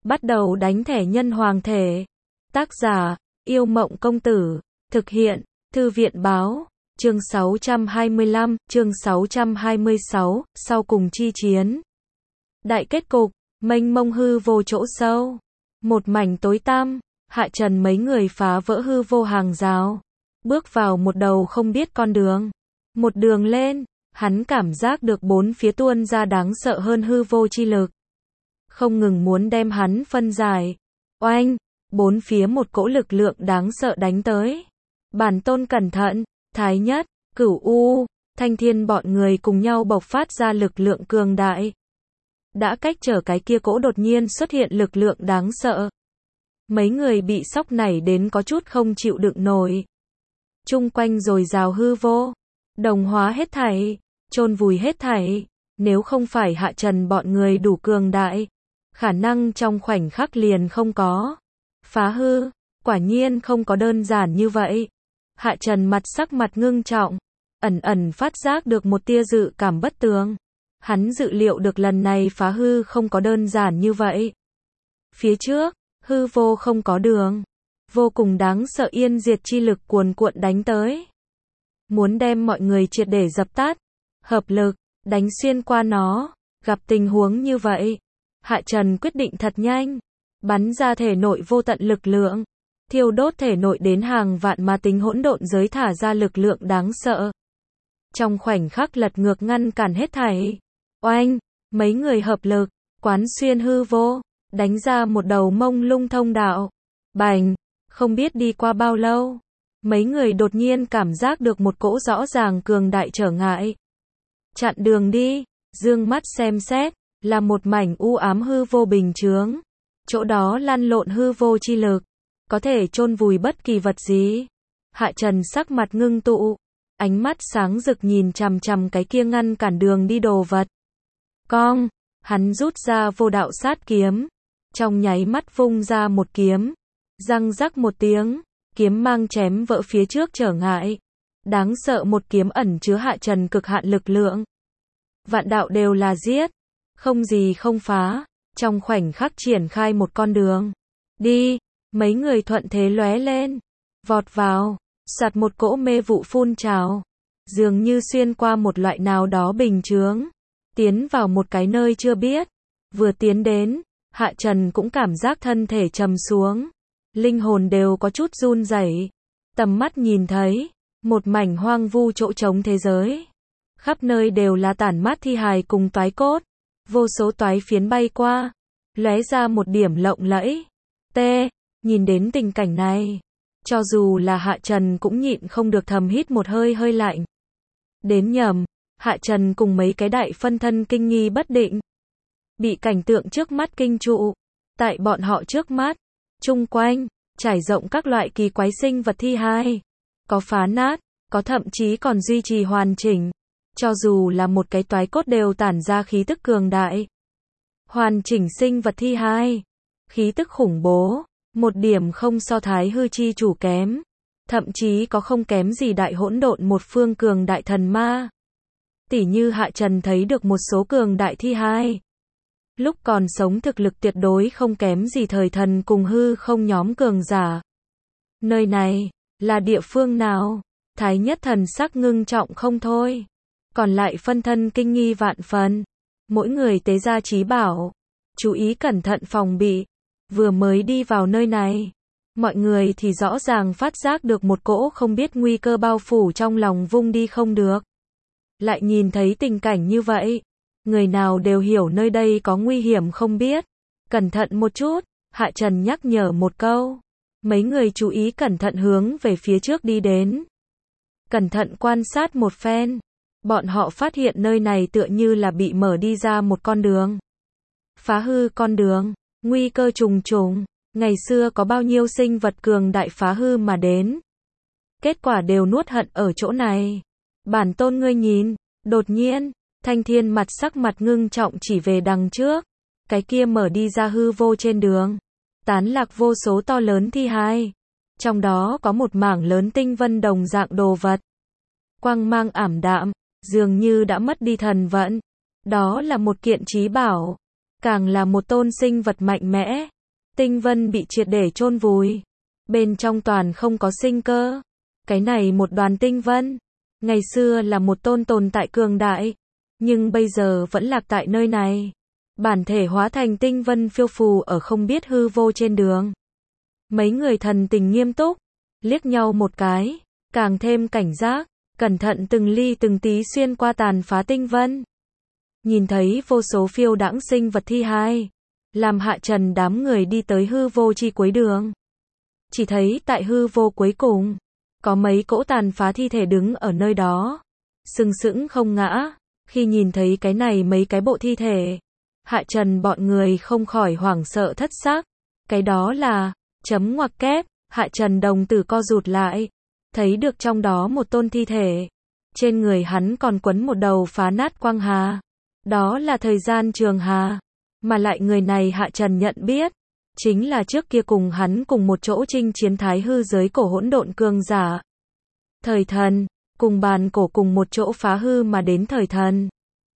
Bắt đầu đánh thẻ nhân hoàng thể. Tác giả, Yêu Mộng Công Tử. Thực hiện, Thư viện Báo. Chương 625, chương 626, sau cùng chi chiến. Đại kết cục, mênh mông hư vô chỗ sâu. Một mảnh tối tăm, Hạ Trần mấy người phá vỡ hư vô hàng rào. Bước vào một đầu không biết con đường. Một đường lên, hắn cảm giác được bốn phía tuôn ra đáng sợ hơn hư vô chi lực. Không ngừng muốn đem hắn phân giải. Oanh, bốn phía một cỗ lực lượng đáng sợ đánh tới. Bản tôn cẩn thận, Thái Nhất, Cửu U, Thanh Thiên bọn người cùng nhau bộc phát ra lực lượng cường đại. Đã cách trở cái kia cỗ đột nhiên xuất hiện lực lượng đáng sợ. Mấy người bị sốc nảy đến có chút không chịu đựng nổi. Chung quanh rồi rào hư vô, đồng hóa hết thảy, chôn vùi hết thảy. Nếu không phải Hạ Trần bọn người đủ cường đại, khả năng trong khoảnh khắc liền không có. Phá hư, quả nhiên không có đơn giản như vậy. Hạ Trần sắc mặt ngưng trọng, ẩn ẩn phát giác được một tia dự cảm bất tường. Hắn dự liệu được lần này phá hư không có đơn giản như vậy. Phía trước, hư vô không có đường. Vô cùng đáng sợ yên diệt chi lực cuồn cuộn đánh tới. Muốn đem mọi người triệt để dập tắt. Hợp lực, đánh xuyên qua nó. Gặp tình huống như vậy, Hạ Trần quyết định thật nhanh. Bắn ra thể nội vô tận lực lượng. Thiêu đốt thể nội đến hàng vạn ma tính hỗn độn giới thả ra lực lượng đáng sợ. Trong khoảnh khắc lật ngược ngăn cản hết thảy. Oanh, mấy người hợp lực, quán xuyên hư vô, đánh ra một đầu mông lung thông đạo. Bành, không biết đi qua bao lâu, mấy người đột nhiên cảm giác được một cỗ rõ ràng cường đại trở ngại. Chặn đường đi, dương mắt xem xét, là một mảnh u ám hư vô bình chướng. Chỗ đó lăn lộn hư vô chi lực, có thể chôn vùi bất kỳ vật gì. Hạ Trần sắc mặt ngưng tụ, ánh mắt sáng rực nhìn chằm chằm cái kia ngăn cản đường đi đồ vật. Cong, hắn rút ra vô đạo sát kiếm, trong nháy mắt vung ra một kiếm, răng rắc một tiếng, kiếm mang chém vỡ phía trước trở ngại. Đáng sợ một kiếm ẩn chứa Hạ Trần cực hạn lực lượng. Vạn đạo đều là giết, không gì không phá, trong khoảnh khắc triển khai một con đường. Đi, mấy người thuận thế lóe lên, vọt vào, soạt một cỗ mê vụ phun trào, dường như xuyên qua một loại nào đó bình chướng, tiến vào một cái nơi chưa biết. Vừa tiến đến, Hạ Trần cũng cảm giác thân thể trầm xuống, linh hồn đều có chút run rẩy. Tầm mắt nhìn thấy một mảnh hoang vu chỗ trống thế giới, khắp nơi đều là tản mát thi hài cùng toái cốt, vô số toái phiến bay qua, lóe ra một điểm lộng lẫy. Nhìn đến tình cảnh này, cho dù là Hạ Trần cũng nhịn không được thầm hít một hơi hơi lạnh. Đến nhầm, Hạ Trần cùng mấy cái đại phân thân kinh nghi bất định, bị cảnh tượng trước mắt kinh trụ. Tại bọn họ trước mắt, chung quanh trải rộng các loại kỳ quái sinh vật thi hài, có phá nát, có thậm chí còn duy trì hoàn chỉnh. Cho dù là một cái toái cốt đều tản ra khí tức cường đại. Hoàn chỉnh sinh vật thi hài, khí tức khủng bố, một điểm không so Thái hư chi chủ kém, thậm chí có không kém gì đại hỗn độn một phương cường đại thần ma. Tỉ như Hạ Trần thấy được một số cường đại thi hài, lúc còn sống thực lực tuyệt đối không kém gì thời thần cùng hư không nhóm cường giả. Nơi này là địa phương nào? Thái Nhất thần sắc ngưng trọng không thôi, còn lại phân thân kinh nghi vạn phần. Mỗi người tế ra trí bảo, chú ý cẩn thận phòng bị. Vừa mới đi vào nơi này, mọi người thì rõ ràng phát giác được một cỗ không biết nguy cơ bao phủ trong lòng vung đi không được. Lại nhìn thấy tình cảnh như vậy, người nào đều hiểu nơi đây có nguy hiểm không biết. Cẩn thận một chút, Hạ Trần nhắc nhở một câu. Mấy người chú ý cẩn thận hướng về phía trước đi đến. Cẩn thận quan sát một phen, bọn họ phát hiện nơi này tựa như là bị mở đi ra một con đường. Phá hư con đường, nguy cơ trùng trùng, ngày xưa có bao nhiêu sinh vật cường đại phá hư mà đến. Kết quả đều nuốt hận ở chỗ này. Bản tôn ngươi nhìn, đột nhiên, Thanh Thiên sắc mặt ngưng trọng chỉ về đằng trước. Cái kia mở đi ra hư vô trên đường, tán lạc vô số to lớn thi hài. Trong đó có một mảng lớn tinh vân đồng dạng đồ vật. Quang mang ảm đạm, dường như đã mất đi thần vận. Đó là một kiện trí bảo, càng là một tôn sinh vật mạnh mẽ. Tinh vân bị triệt để chôn vùi. Bên trong toàn không có sinh cơ. Cái này một đoàn tinh vân. Ngày xưa là một tồn tại cường đại. Nhưng bây giờ vẫn lạc tại nơi này. Bản thể hóa thành tinh vân phiêu phù ở không biết hư vô trên đường. Mấy người thần tình nghiêm túc. Liếc nhau một cái. Càng thêm cảnh giác. Cẩn thận từng ly từng tí xuyên qua tàn phá tinh vân. Nhìn thấy vô số phiêu đãng sinh vật thi hài. Làm Hạ Trần đám người đi tới hư vô chi cuối đường. Chỉ thấy tại hư vô cuối cùng. Có mấy cỗ tàn phá thi thể đứng ở nơi đó. Sừng sững không ngã. Khi nhìn thấy cái này mấy cái bộ thi thể. Hạ Trần bọn người không khỏi hoảng sợ thất xác. Cái đó là, chấm ngoặc kép, Hạ Trần đồng tử co rụt lại. Thấy được trong đó một tôn thi thể. Trên người hắn còn quấn một đầu phá nát quang hà. Đó là thời gian trường hà. Mà lại người này Hạ Trần nhận biết. Chính là trước kia cùng hắn cùng một chỗ chinh chiến thái hư giới cổ hỗn độn cường giả. Thời thần, cùng bàn cổ cùng một chỗ phá hư mà đến thời thần.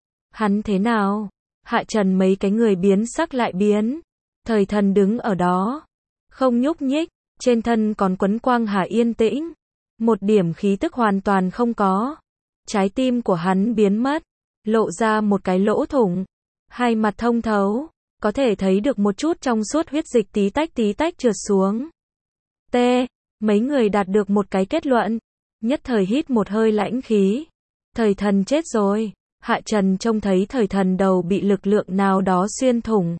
Hắn thế nào? Hạ Trần mấy cái người biến sắc lại biến. Thời thần đứng ở đó. Không nhúc nhích, trên thân còn quấn quang hà yên tĩnh. Một điểm khí tức hoàn toàn không có. Trái tim của hắn biến mất. Lộ ra một cái lỗ thủng. Hai mặt thông thấu. Có thể thấy được một chút trong suốt huyết dịch tí tách trượt xuống. T. Mấy người đạt được một cái kết luận. Nhất thời hít một hơi lãnh khí. Thời thần chết rồi. Hạ Trần trông thấy thời thần đầu bị lực lượng nào đó xuyên thủng.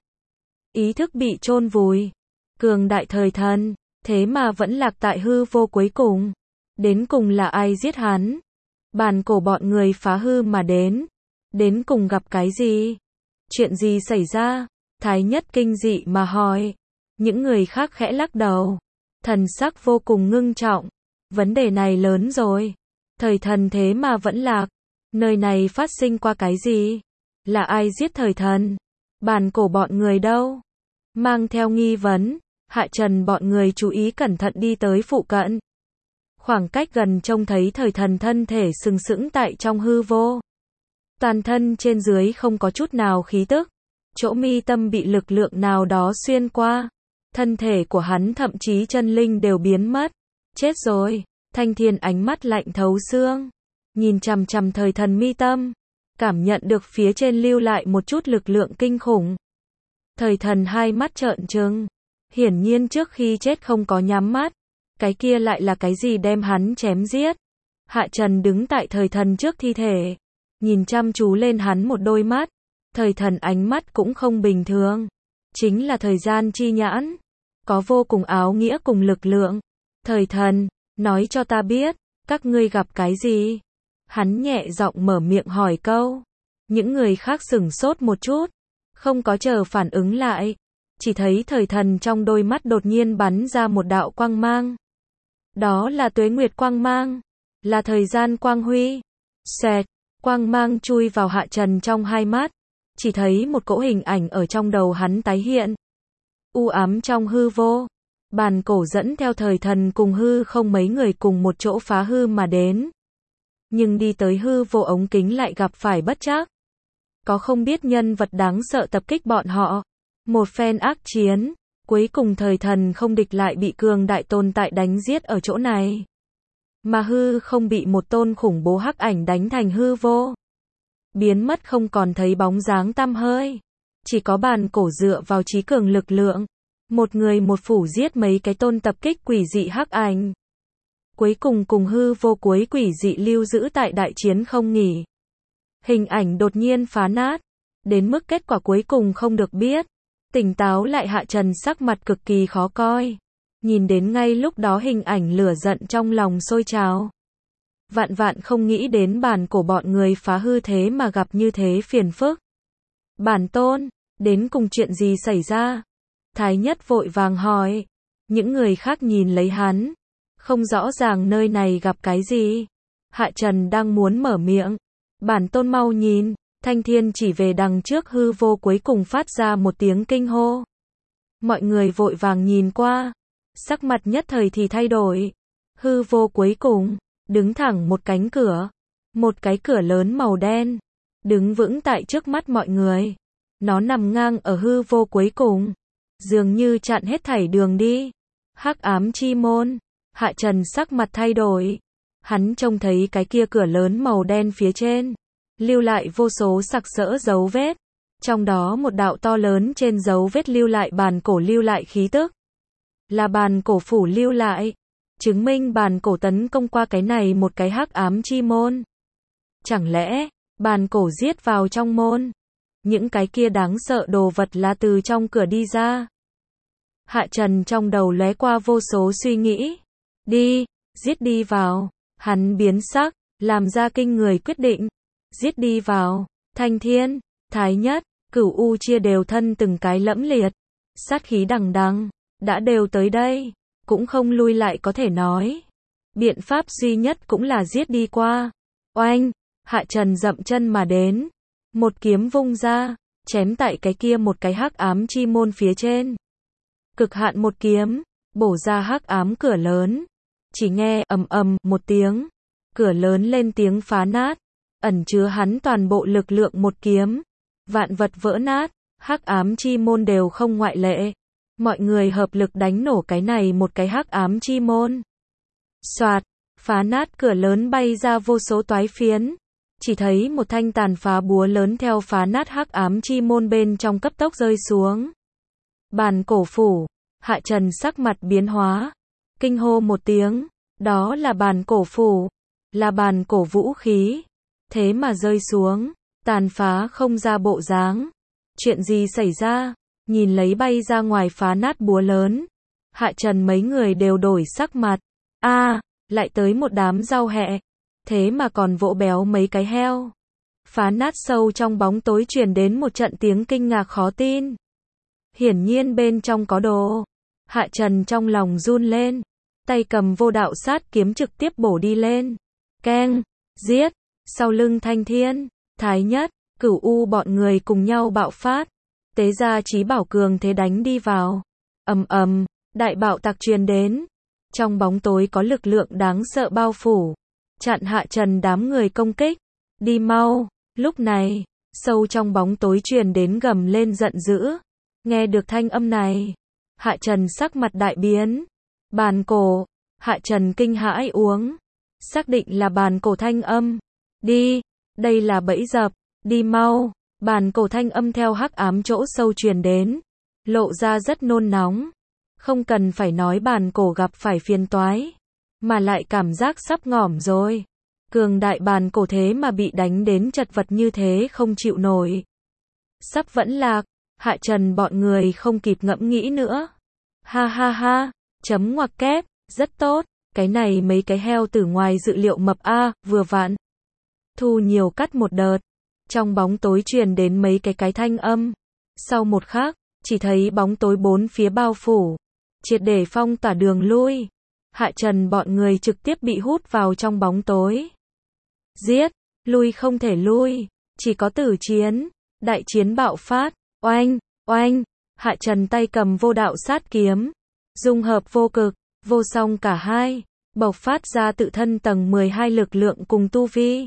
Ý thức bị chôn vùi. Cường đại thời thần. Thế mà vẫn lạc tại hư vô cuối cùng. Đến cùng là ai giết hắn? Bàn cổ bọn người phá hư mà đến. Đến cùng gặp cái gì? Chuyện gì xảy ra? Thái Nhất kinh dị mà hỏi. Những người khác khẽ lắc đầu. Thần sắc vô cùng ngưng trọng. Vấn đề này lớn rồi. Thời thần thế mà vẫn lạc. Nơi này phát sinh qua cái gì? Là ai giết thời thần? Bàn cổ bọn người đâu? Mang theo nghi vấn, Hạ Trần bọn người chú ý cẩn thận đi tới phụ cận. Khoảng cách gần trông thấy thời thần thân thể sừng sững tại trong hư vô. Toàn thân trên dưới không có chút nào khí tức. Chỗ mi tâm bị lực lượng nào đó xuyên qua. Thân thể của hắn thậm chí chân linh đều biến mất. Chết rồi. Thanh Thiên ánh mắt lạnh thấu xương. Nhìn chằm chằm thời thần mi tâm. Cảm nhận được phía trên lưu lại một chút lực lượng kinh khủng. Thời thần hai mắt trợn trừng. Hiển nhiên trước khi chết không có nhắm mắt. Cái kia lại là cái gì đem hắn chém giết. Hạ Trần đứng tại thời thần trước thi thể. Nhìn chăm chú lên hắn một đôi mắt. Thời thần ánh mắt cũng không bình thường. Chính là thời gian chi nhãn. Có vô cùng áo nghĩa cùng lực lượng. Thời thần, nói cho ta biết, các ngươi gặp cái gì? Hắn nhẹ giọng mở miệng hỏi câu. Những người khác sửng sốt một chút. Không có chờ phản ứng lại. Chỉ thấy thời thần trong đôi mắt đột nhiên bắn ra một đạo quang mang. Đó là tuế nguyệt quang mang. Là thời gian quang huy. Xẹt, quang mang chui vào Hạ Trần trong hai mắt. Chỉ thấy một cỗ hình ảnh ở trong đầu hắn tái hiện. U ám trong hư vô. Bàn cổ dẫn theo thời thần cùng hư không mấy người cùng một chỗ phá hư mà đến. Nhưng đi tới hư vô ống kính lại gặp phải bất trắc. Có không biết nhân vật đáng sợ tập kích bọn họ. Một phen ác chiến. Cuối cùng thời thần không địch lại bị cường đại tồn tại đánh giết ở chỗ này. Mà hư không bị một tôn khủng bố hắc ảnh đánh thành hư vô. Biến mất không còn thấy bóng dáng tăm hơi. Chỉ có bàn cổ dựa vào trí cường lực lượng. Một người một phủ giết mấy cái tôn tập kích quỷ dị hắc ảnh. Cuối cùng cùng hư vô cuối quỷ dị lưu giữ tại đại chiến không nghỉ. Hình ảnh đột nhiên phá nát. Đến mức kết quả cuối cùng không được biết. Tỉnh táo lại Hạ Trần sắc mặt cực kỳ khó coi. Nhìn đến ngay lúc đó hình ảnh lửa giận trong lòng sôi trào. Vạn vạn không nghĩ đến bản cổ bọn người phá hư thế mà gặp như thế phiền phức. Bản tôn, đến cùng chuyện gì xảy ra? Thái Nhất vội vàng hỏi. Những người khác nhìn lấy hắn. Không rõ ràng nơi này gặp cái gì. Hạ Trần đang muốn mở miệng. Bản tôn mau nhìn. Thanh Thiên chỉ về đằng trước hư vô cuối cùng phát ra một tiếng kinh hô. Mọi người vội vàng nhìn qua. Sắc mặt nhất thời thì thay đổi. Hư vô cuối cùng, đứng thẳng một cánh cửa. Một cái cửa lớn màu đen. Đứng vững tại trước mắt mọi người. Nó nằm ngang ở hư vô cuối cùng. dường như chặn hết thảy đường đi. Hắc ám chi môn. Hạ Trần sắc mặt thay đổi. Hắn trông thấy cái kia cửa lớn màu đen phía trên, lưu lại vô số sặc sỡ dấu vết. Trong đó một đạo to lớn trên dấu vết lưu lại bàn cổ lưu lại khí tức. Là bàn cổ phủ lưu lại, chứng minh bàn cổ tấn công qua cái này một cái hắc ám chi môn. Chẳng lẽ, bàn cổ giết vào trong môn? Những cái kia đáng sợ đồ vật là từ trong cửa đi ra. Hạ Trần trong đầu lóe qua vô số suy nghĩ. Đi, giết đi vào. Hắn biến sắc, làm ra kinh người quyết định. Giết đi vào. Thanh Thiên, Thái Nhất, Cửu U chia đều thân từng cái lẫm liệt. Sát khí đằng đằng, đã đều tới đây, cũng không lui lại có thể nói. Biện pháp duy nhất cũng là giết đi qua. Oanh, Hạ Trần dậm chân mà đến. Một kiếm vung ra, chém tại cái kia một cái hắc ám chi môn phía trên. Cực hạn một kiếm, bổ ra hắc ám cửa lớn. Chỉ nghe ầm ầm một tiếng, cửa lớn lên tiếng phá nát, ẩn chứa hắn toàn bộ lực lượng một kiếm. Vạn vật vỡ nát, hắc ám chi môn đều không ngoại lệ. Mọi người hợp lực đánh nổ cái này một cái hắc ám chi môn. Soạt, phá nát cửa lớn bay ra vô số toái phiến. Chỉ thấy một thanh tàn phá búa lớn theo phá nát hắc ám chi môn bên trong cấp tốc rơi xuống. Bàn cổ phủ. Hạ Trần sắc mặt biến hóa, kinh hô một tiếng, đó là bàn cổ phủ, là bàn cổ vũ khí, thế mà rơi xuống, tàn phá không ra bộ dáng. Chuyện gì xảy ra? Nhìn lấy bay ra ngoài phá nát búa lớn, Hạ Trần mấy người đều đổi sắc mặt. Lại tới một đám rau hẹ, thế mà còn vỗ béo mấy cái heo. Phá nát sâu trong bóng tối truyền đến một trận tiếng kinh ngạc khó tin. Hiển nhiên bên trong có đồ. Hạ Trần trong lòng run lên, tay cầm vô đạo sát kiếm trực tiếp bổ đi lên. Keng, giết, sau lưng Thanh Thiên, Thái Nhất, Cửu U bọn người cùng nhau bạo phát. Tế ra chí bảo cường thế đánh đi vào. Ầm ầm, đại bạo tạc truyền đến. Trong bóng tối có lực lượng đáng sợ bao phủ, chặn Hạ Trần đám người công kích. Đi mau. Lúc này, sâu trong bóng tối truyền đến gầm lên giận dữ. Nghe được thanh âm này, Hạ Trần sắc mặt đại biến. Bàn cổ. Hạ Trần kinh hãi uống. Xác định là bàn cổ thanh âm. Đi, đây là bẫy dập, đi mau. Bàn cổ thanh âm theo hắc ám chỗ sâu truyền đến, lộ ra rất nôn nóng. Không cần phải nói bàn cổ gặp phải phiền toái, mà lại cảm giác sắp ngỏm rồi. Cường đại bàn cổ thế mà bị đánh đến chật vật như thế không chịu nổi. Sắp vẫn lạc. Hạ Trần bọn người không kịp ngẫm nghĩ nữa. Ha ha ha, chấm ngoặc kép, rất tốt, cái này mấy cái heo từ ngoài dự liệu mập vừa vặn. Thu nhiều cắt một đợt. Trong bóng tối truyền đến mấy cái thanh âm. Sau một khắc, chỉ thấy bóng tối bốn phía bao phủ, triệt để phong tỏa đường lui. Hạ Trần bọn người trực tiếp bị hút vào trong bóng tối. Giết, lui không thể lui, chỉ có tử chiến. Đại chiến bạo phát. Oanh, oanh, Hạ Trần tay cầm vô đạo sát kiếm, dung hợp vô cực, vô song cả hai, bộc phát ra tự thân tầng 12 lực lượng cùng tu vi.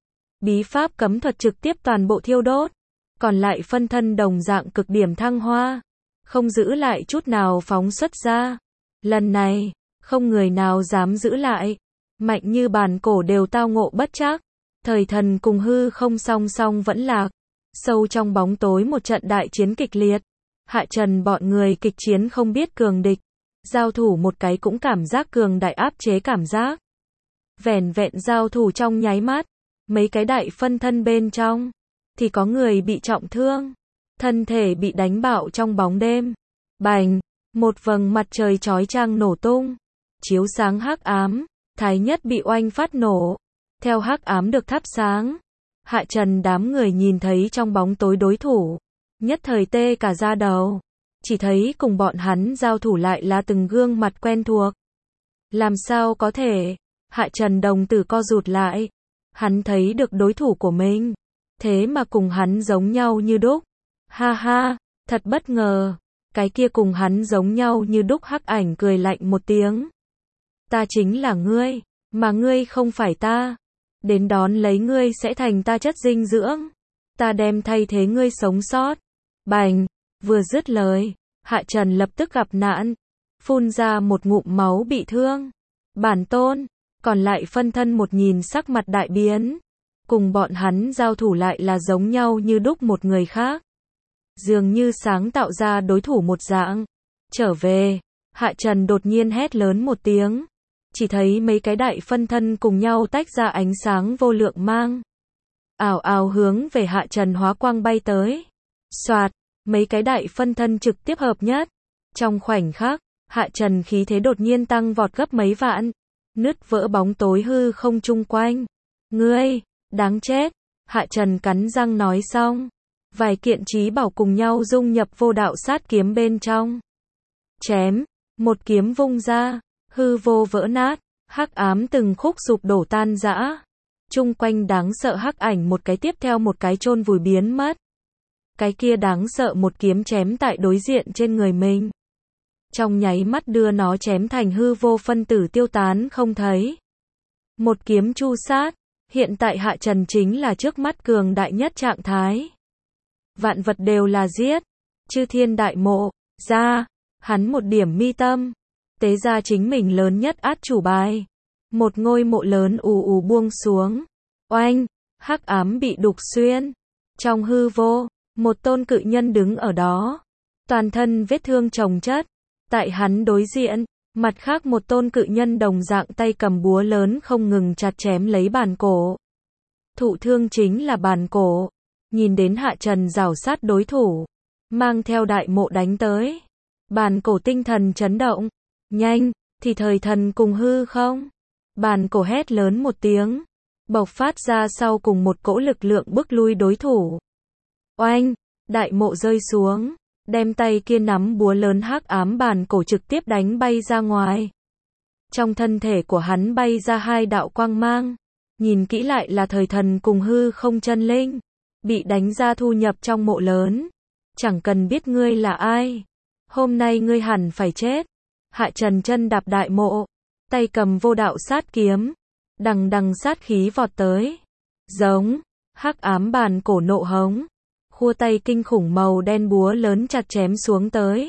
Bí pháp cấm thuật trực tiếp toàn bộ thiêu đốt, còn lại phân thân đồng dạng cực điểm thăng hoa, không giữ lại chút nào phóng xuất ra. Lần này, không người nào dám giữ lại, mạnh như bàn cổ đều tao ngộ bất trắc, thời thần cùng hư không song song vẫn lạc. Sâu trong bóng tối một trận đại chiến kịch liệt. Hạ Trần bọn người kịch chiến không biết cường địch, giao thủ một cái cũng cảm giác cường đại áp chế cảm giác. Vẻn vẹn giao thủ trong nháy mắt, mấy cái đại phân thân bên trong thì có người bị trọng thương, thân thể bị đánh bạo trong bóng đêm. Bành, một vầng mặt trời chói chang nổ tung, chiếu sáng hắc ám. Thái Nhất bị oanh phát nổ, theo hắc ám được thắp sáng. Hạ Trần đám người nhìn thấy trong bóng tối đối thủ, nhất thời tê cả da đầu. Chỉ thấy cùng bọn hắn giao thủ lại là từng gương mặt quen thuộc. Làm sao có thể? Hạ Trần đồng tử co rụt lại. Hắn thấy được đối thủ của mình, thế mà cùng hắn giống nhau như đúc. Ha ha, thật bất ngờ. Cái kia cùng hắn giống nhau như đúc hắc ảnh cười lạnh một tiếng. Ta chính là ngươi, mà ngươi không phải ta. Đến đón lấy ngươi sẽ thành ta chất dinh dưỡng. Ta đem thay thế ngươi sống sót. Bành, vừa dứt lời, Hạ Trần lập tức gặp nạn, phun ra một ngụm máu bị thương. Bản tôn, còn lại phân thân một nhìn sắc mặt đại biến. Cùng bọn hắn giao thủ lại là giống nhau như đúc một người khác. Dường như sáng tạo ra đối thủ một dạng. Trở về, Hạ Trần đột nhiên hét lớn một tiếng. Chỉ thấy mấy cái đại phân thân cùng nhau tách ra ánh sáng vô lượng mang. Ào ào hướng về Hạ Trần hóa quang bay tới. Soạt, mấy cái đại phân thân trực tiếp hợp nhất. Trong khoảnh khắc, Hạ Trần khí thế đột nhiên tăng vọt gấp mấy vạn. Nứt vỡ bóng tối hư không chung quanh. Ngươi, đáng chết. Hạ Trần cắn răng nói xong. Vài kiện trí bảo cùng nhau dung nhập vô đạo sát kiếm bên trong. Chém, một kiếm vung ra, hư vô vỡ nát, hắc ám từng khúc sụp đổ tan rã. Chung quanh đáng sợ hắc ảnh một cái tiếp theo một cái chôn vùi biến mất. Cái kia đáng sợ một kiếm chém tại đối diện trên người mình. Trong nháy mắt đưa nó chém thành hư vô phân tử tiêu tán không thấy. Một kiếm chu sát, hiện tại Hạ Trần chính là trước mắt cường đại nhất trạng thái. Vạn vật đều là giết, chư thiên đại mộ, ra, hắn một điểm mi tâm, tế ra chính mình lớn nhất át chủ bài. Một ngôi mộ lớn ù ù buông xuống, oanh, hắc ám bị đục xuyên. Trong hư vô, một tôn cự nhân đứng ở đó, toàn thân vết thương chồng chất. Tại hắn đối diện, mặt khác một tôn cự nhân đồng dạng tay cầm búa lớn không ngừng chặt chém lấy bàn cổ. Thụ thương chính là bàn cổ. Nhìn đến Hạ Trần rảo sát đối thủ, mang theo đại mộ đánh tới. Bàn cổ tinh thần chấn động. Nhanh, thì thời thần cùng hư không. Bàn cổ hét lớn một tiếng, bộc phát ra sau cùng một cỗ lực lượng bức lui đối thủ. Oanh, đại mộ rơi xuống, đem tay kia nắm búa lớn hắc ám bàn cổ trực tiếp đánh bay ra ngoài. Trong thân thể của hắn bay ra hai đạo quang mang, nhìn kỹ lại là thời thần cùng hư không chân linh, bị đánh ra thu nhập trong mộ lớn. Chẳng cần biết ngươi là ai, hôm nay ngươi hẳn phải chết. Hạ Trần chân đạp đại mộ, tay cầm vô đạo sát kiếm, đằng đằng sát khí vọt tới. Giống, hắc ám bàn cổ nộ hống, khua tay kinh khủng màu đen búa lớn chặt chém xuống tới.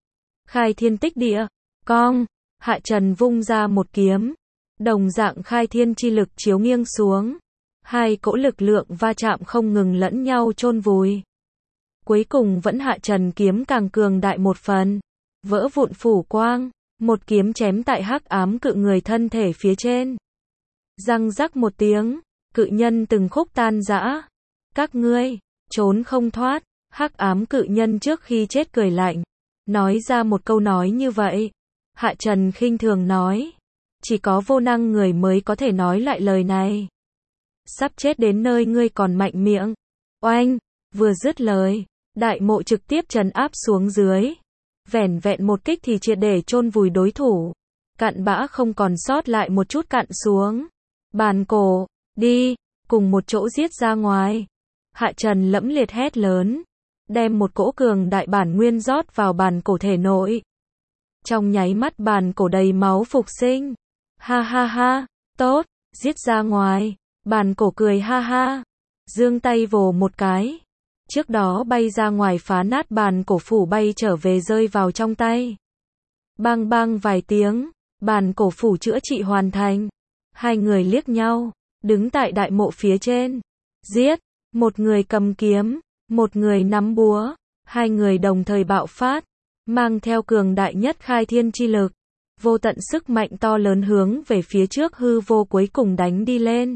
Khai thiên tích địa, cong, Hạ Trần vung ra một kiếm, đồng dạng khai thiên chi lực chiếu nghiêng xuống. Hai cỗ lực lượng va chạm không ngừng lẫn nhau chôn vùi. Cuối cùng vẫn Hạ Trần kiếm càng cường đại một phần, vỡ vụn phủ quang, một kiếm chém tại hắc ám cự người thân thể phía trên. Răng rắc một tiếng, cự nhân từng khúc tan rã. Các ngươi trốn không thoát. Hắc ám cự nhân trước khi chết cười lạnh, nói ra một câu nói như vậy. Hạ Trần khinh thường nói, chỉ có vô năng người mới có thể nói lại lời này. Sắp chết đến nơi ngươi còn mạnh miệng. Oanh, vừa dứt lời, đại mộ trực tiếp trấn áp xuống dưới. Vẻn vẹn một kích thì triệt để chôn vùi đối thủ. Cặn bã không còn sót lại một chút cặn xuống. Bàn cổ, đi, cùng một chỗ giết ra ngoài. Hạ Trần lẫm liệt hét lớn, đem một cỗ cường đại bản nguyên rót vào bàn cổ thể nội. Trong nháy mắt bàn cổ đầy máu phục sinh. Ha ha ha, tốt, giết ra ngoài. Bàn cổ cười ha ha, giương tay vồ một cái. Trước đó bay ra ngoài phá nát bàn cổ phủ bay trở về rơi vào trong tay. Bang bang vài tiếng, bàn cổ phủ chữa trị hoàn thành. Hai người liếc nhau, đứng tại đại mộ phía trên. Giết, một người cầm kiếm, một người nắm búa. Hai người đồng thời bạo phát, mang theo cường đại nhất khai thiên chi lực. Vô tận sức mạnh to lớn hướng về phía trước hư vô cuối cùng đánh đi lên.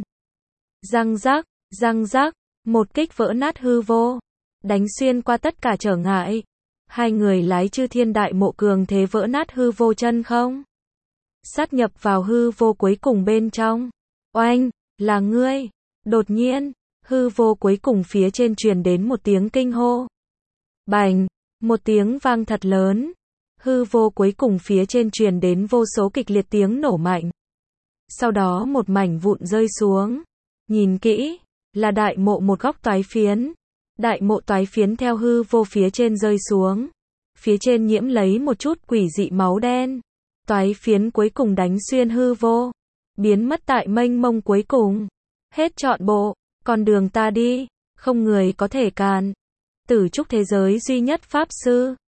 Răng rác, một kích vỡ nát hư vô, đánh xuyên qua tất cả trở ngại. Hai người lái chư thiên đại mộ cường thế vỡ nát hư vô chân không. Sát nhập vào hư vô cuối cùng bên trong. Oanh, là ngươi. Đột nhiên, hư vô cuối cùng phía trên truyền đến một tiếng kinh hô. Bành, một tiếng vang thật lớn. Hư vô cuối cùng phía trên truyền đến vô số kịch liệt tiếng nổ mạnh. Sau đó một mảnh vụn rơi xuống. Nhìn kỹ, là đại mộ một góc toái phiến. Đại mộ toái phiến theo hư vô phía trên rơi xuống. Phía trên nhiễm lấy một chút quỷ dị máu đen. Toái phiến cuối cùng đánh xuyên hư vô, biến mất tại mênh mông cuối cùng. Hết trọn bộ, con đường ta đi, không người có thể cản. Tử trúc thế giới duy nhất pháp sư.